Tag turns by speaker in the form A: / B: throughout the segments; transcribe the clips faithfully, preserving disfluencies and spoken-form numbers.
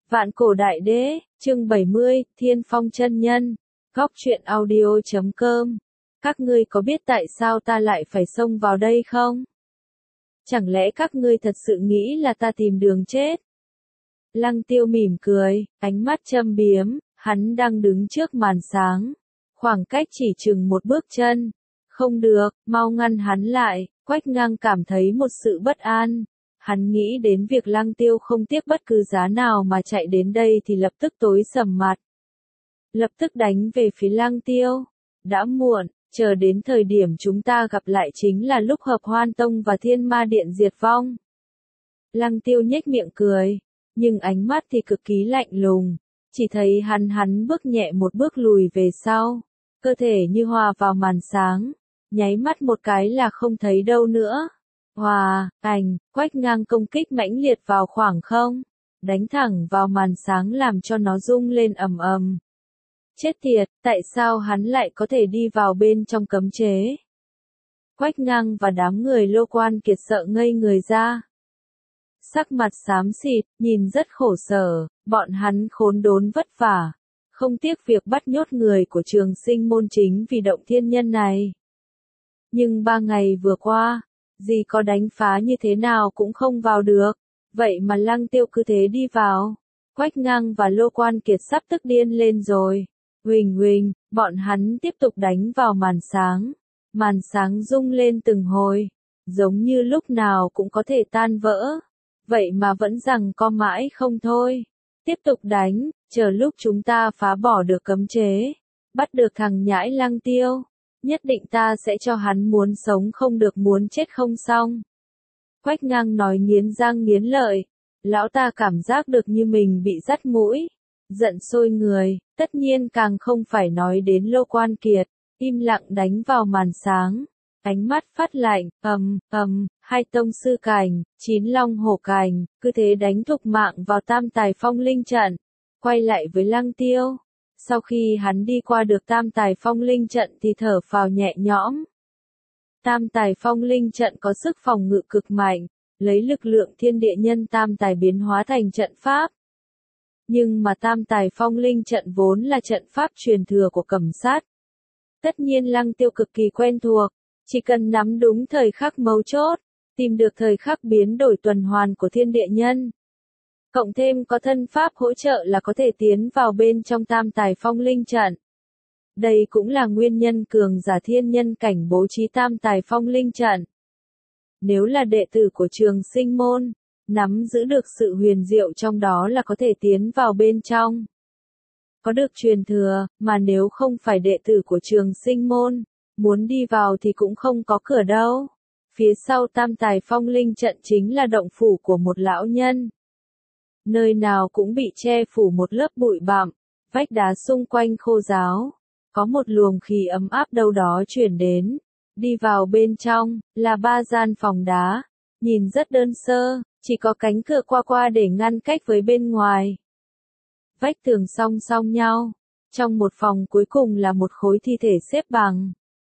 A: Vạn cổ đại đế, chương bảy mươi, Thiên Phong chân nhân, góc truyện audio chấm com. Các ngươi có biết tại sao ta lại phải xông vào đây không? Chẳng lẽ các ngươi thật sự nghĩ là ta tìm đường chết? Lăng Tiêu mỉm cười, ánh mắt châm biếm, hắn đang đứng trước màn sáng. Khoảng cách chỉ chừng một bước chân. Không được, mau ngăn hắn lại. Quách Ngang cảm thấy một sự bất an. Hắn nghĩ đến việc Lăng Tiêu không tiếc bất cứ giá nào mà chạy đến đây thì lập tức tối sầm mặt. Lập tức đánh về phía Lăng Tiêu. Đã muộn, chờ đến thời điểm chúng ta gặp lại chính là lúc Hợp Hoan Tông và Thiên Ma Điện diệt vong. Lăng Tiêu nhếch miệng cười, nhưng ánh mắt thì cực kỳ lạnh lùng. Chỉ thấy hắn hắn bước nhẹ một bước lùi về sau, cơ thể như hòa vào màn sáng, nháy mắt một cái là không thấy đâu nữa. Hòa, ảnh, Quách Ngang công kích mãnh liệt vào khoảng không, đánh thẳng vào màn sáng làm cho nó rung lên ầm ầm. Chết tiệt, tại sao hắn lại có thể đi vào bên trong cấm chế? Quách Ngang và đám người Lô Quan Kiệt sợ ngây người ra. Sắc mặt xám xịt, nhìn rất khổ sở, bọn hắn khốn đốn vất vả, không tiếc việc bắt nhốt người của Trường Sinh môn chính vì động thiên nhân này. Nhưng ba ngày vừa qua, gì có đánh phá như thế nào cũng không vào được, vậy mà Lăng Tiêu cứ thế đi vào. Quách Ngang và Lô Quan Kiệt sắp tức điên lên rồi. Huỳnh huỳnh, bọn hắn tiếp tục đánh vào màn sáng. Màn sáng rung lên từng hồi, giống như lúc nào cũng có thể tan vỡ. Vậy mà vẫn rằng co mãi không thôi. Tiếp tục đánh, chờ lúc chúng ta phá bỏ được cấm chế, bắt được thằng nhãi Lăng Tiêu, nhất định ta sẽ cho hắn muốn sống không được muốn chết không xong. Quách Ngang nói nghiến răng nghiến lợi, lão ta cảm giác được như mình bị dắt mũi, giận sôi người, tất nhiên càng không phải nói đến Lô Quan Kiệt, im lặng đánh vào màn sáng. Ánh mắt phát lạnh, ầm, ầm, hai tông sư cành, chín long hổ cành, cứ thế đánh thục mạng vào tam tài phong linh trận. Quay lại với Lăng Tiêu. Sau khi hắn đi qua được tam tài phong linh trận thì thở phào nhẹ nhõm. Tam tài phong linh trận có sức phòng ngự cực mạnh, lấy lực lượng thiên địa nhân tam tài biến hóa thành trận pháp. Nhưng mà tam tài phong linh trận vốn là trận pháp truyền thừa của Cẩm Sát. Tất nhiên Lăng Tiêu cực kỳ quen thuộc. Chỉ cần nắm đúng thời khắc mấu chốt, tìm được thời khắc biến đổi tuần hoàn của thiên địa nhân. Cộng thêm có thân pháp hỗ trợ là có thể tiến vào bên trong tam tài phong linh trận. Đây cũng là nguyên nhân cường giả thiên nhân cảnh bố trí tam tài phong linh trận. Nếu là đệ tử của Trường Sinh môn, nắm giữ được sự huyền diệu trong đó là có thể tiến vào bên trong. Có được truyền thừa, mà nếu không phải đệ tử của Trường Sinh môn, muốn đi vào thì cũng không có cửa đâu. Phía sau tam tài phong linh trận chính là động phủ của một lão nhân. Nơi nào cũng bị che phủ một lớp bụi bặm, vách đá xung quanh khô ráo. Có một luồng khí ấm áp đâu đó chuyển đến. Đi vào bên trong, là ba gian phòng đá. Nhìn rất đơn sơ, chỉ có cánh cửa qua qua để ngăn cách với bên ngoài. Vách tường song song nhau. Trong một phòng cuối cùng là một khối thi thể xếp bằng.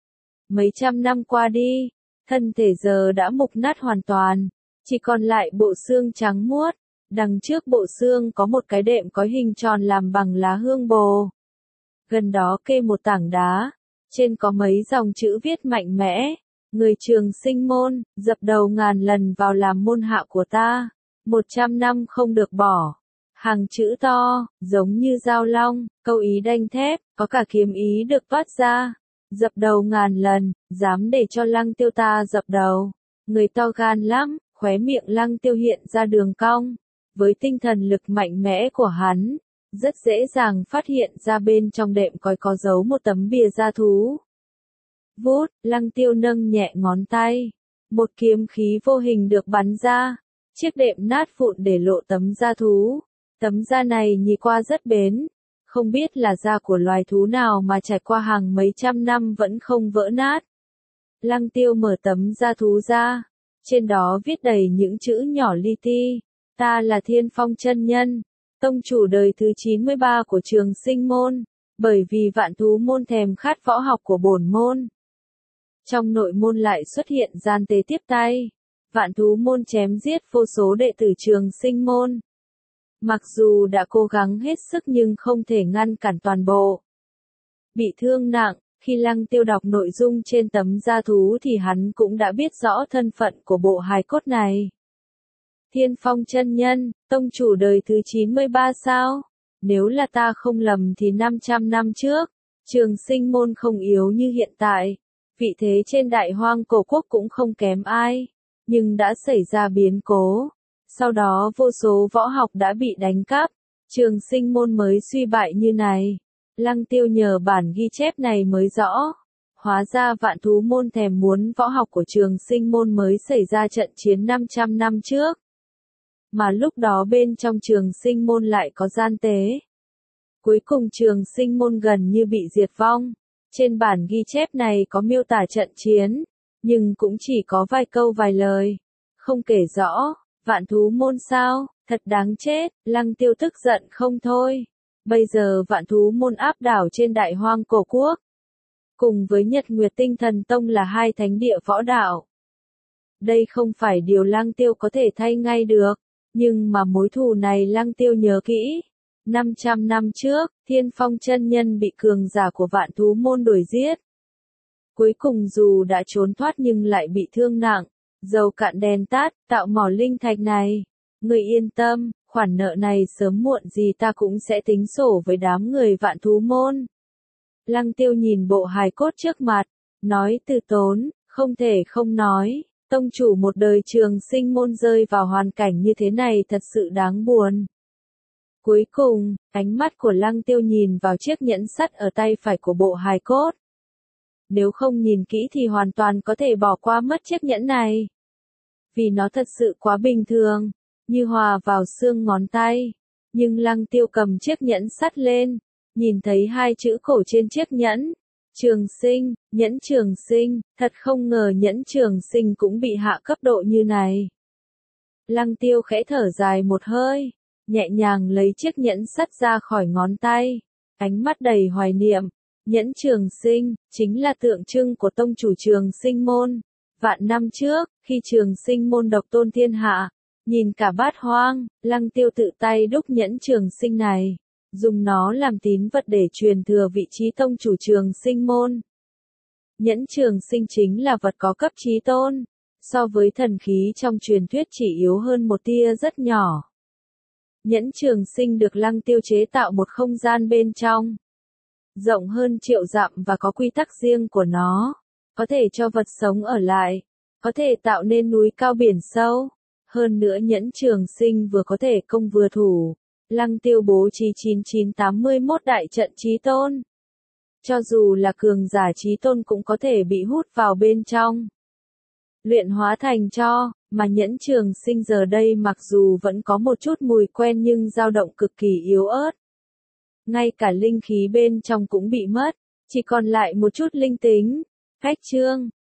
A: Mấy trăm năm qua đi, thân thể giờ đã mục nát hoàn toàn, chỉ còn lại bộ xương trắng muốt. Đằng trước bộ xương có một cái đệm có hình tròn làm bằng lá hương bồ. Gần đó kê một tảng đá, trên có mấy dòng chữ viết mạnh mẽ. Người Trường Sinh môn, dập đầu ngàn lần vào làm môn hạ của ta, một trăm năm không được bỏ. Hàng chữ to, giống như dao long, câu ý đanh thép, có cả kiếm ý được toát ra. Dập đầu ngàn lần, dám để cho Lăng Tiêu ta dập đầu. Người to gan lắm, khóe miệng Lăng Tiêu hiện ra đường cong. Với tinh thần lực mạnh mẽ của hắn, rất dễ dàng phát hiện ra bên trong đệm cói có giấu một tấm bìa da thú. Vút, Lăng Tiêu nâng nhẹ ngón tay. Một kiếm khí vô hình được bắn ra. Chiếc đệm nát vụn để lộ tấm da thú. Tấm da này nhìn qua rất bến. Không biết là da của loài thú nào mà trải qua hàng mấy trăm năm vẫn không vỡ nát. Lăng Tiêu mở tấm da thú ra. Trên đó viết đầy những chữ nhỏ li ti. Ta là Thiên Phong chân nhân, tông chủ đời thứ chín mươi ba của Trường Sinh môn, bởi vì vạn thú môn thèm khát võ học của bổn môn. Trong nội môn lại xuất hiện gian tế tiếp tay. Vạn thú môn chém giết vô số đệ tử Trường Sinh môn. Mặc dù đã cố gắng hết sức nhưng không thể ngăn cản toàn bộ. Bị thương nặng, khi Lăng Tiêu đọc nội dung trên tấm da thú thì hắn cũng đã biết rõ thân phận của bộ hài cốt này. Thiên Phong chân nhân, tông chủ đời thứ chín mươi ba sao? Nếu là ta không lầm thì năm trăm năm trước, Trường Sinh môn không yếu như hiện tại, vị thế trên Đại Hoang Cổ Quốc cũng không kém ai, nhưng đã xảy ra biến cố. Sau đó vô số võ học đã bị đánh cắp, Trường Sinh môn mới suy bại như này. Lăng Tiêu nhờ bản ghi chép này mới rõ. Hóa ra Vạn Thú môn thèm muốn võ học của Trường Sinh môn mới xảy ra trận chiến năm trăm năm trước. Mà lúc đó bên trong Trường Sinh môn lại có gian tế. Cuối cùng Trường Sinh môn gần như bị diệt vong. Trên bản ghi chép này có miêu tả trận chiến, nhưng cũng chỉ có vài câu vài lời, không kể rõ. Vạn Thú môn sao, thật đáng chết, Lăng Tiêu tức giận không thôi. Bây giờ Vạn Thú môn áp đảo trên Đại Hoang Cổ Quốc, cùng với Nhật Nguyệt Tinh Thần Tông là hai thánh địa võ đạo. Đây không phải điều Lăng Tiêu có thể thay ngay được, nhưng mà mối thù này Lăng Tiêu nhớ kỹ. năm trăm năm trước, Thiên Phong chân nhân bị cường giả của Vạn Thú môn đuổi giết. Cuối cùng dù đã trốn thoát nhưng lại bị thương nặng, dầu cạn đèn tắt, tạo mỏ linh thạch này. Người yên tâm, khoản nợ này sớm muộn gì ta cũng sẽ tính sổ với đám người Vạn Thú môn. Lăng Tiêu nhìn bộ hài cốt trước mặt, nói từ tốn, không thể không nói, tông chủ một đời Trường Sinh môn rơi vào hoàn cảnh như thế này thật sự đáng buồn. Cuối cùng, ánh mắt của Lăng Tiêu nhìn vào chiếc nhẫn sắt ở tay phải của bộ hài cốt. Nếu không nhìn kỹ thì hoàn toàn có thể bỏ qua mất chiếc nhẫn này. Vì nó thật sự quá bình thường, như hòa vào xương ngón tay. Nhưng Lăng Tiêu cầm chiếc nhẫn sắt lên, nhìn thấy hai chữ cổ trên chiếc nhẫn. Trường Sinh, nhẫn Trường Sinh, thật không ngờ nhẫn Trường Sinh cũng bị hạ cấp độ như này. Lăng Tiêu khẽ thở dài một hơi, nhẹ nhàng lấy chiếc nhẫn sắt ra khỏi ngón tay, ánh mắt đầy hoài niệm. Nhẫn Trường Sinh, chính là tượng trưng của tông chủ Trường Sinh môn. Vạn năm trước, khi Trường Sinh môn độc tôn thiên hạ, nhìn cả bát hoang, Lăng Tiêu tự tay đúc nhẫn Trường Sinh này, dùng nó làm tín vật để truyền thừa vị trí tông chủ Trường Sinh môn. Nhẫn Trường Sinh chính là vật có cấp chí tôn, so với thần khí trong truyền thuyết chỉ yếu hơn một tia rất nhỏ. Nhẫn Trường Sinh được Lăng Tiêu chế tạo một không gian bên trong, rộng hơn triệu dặm và có quy tắc riêng của nó, có thể cho vật sống ở lại, có thể tạo nên núi cao biển sâu. Hơn nữa nhẫn Trường Sinh vừa có thể công vừa thủ. Lăng Tiêu bố trí chín chín tám mươi mốt đại trận chí tôn. Cho dù là cường giả chí tôn cũng có thể bị hút vào bên trong, luyện hóa thành tro, mà nhẫn Trường Sinh giờ đây mặc dù vẫn có một chút mùi quen nhưng dao động cực kỳ yếu ớt. Ngay cả linh khí bên trong cũng bị mất, chỉ còn lại một chút linh tính. Cách chương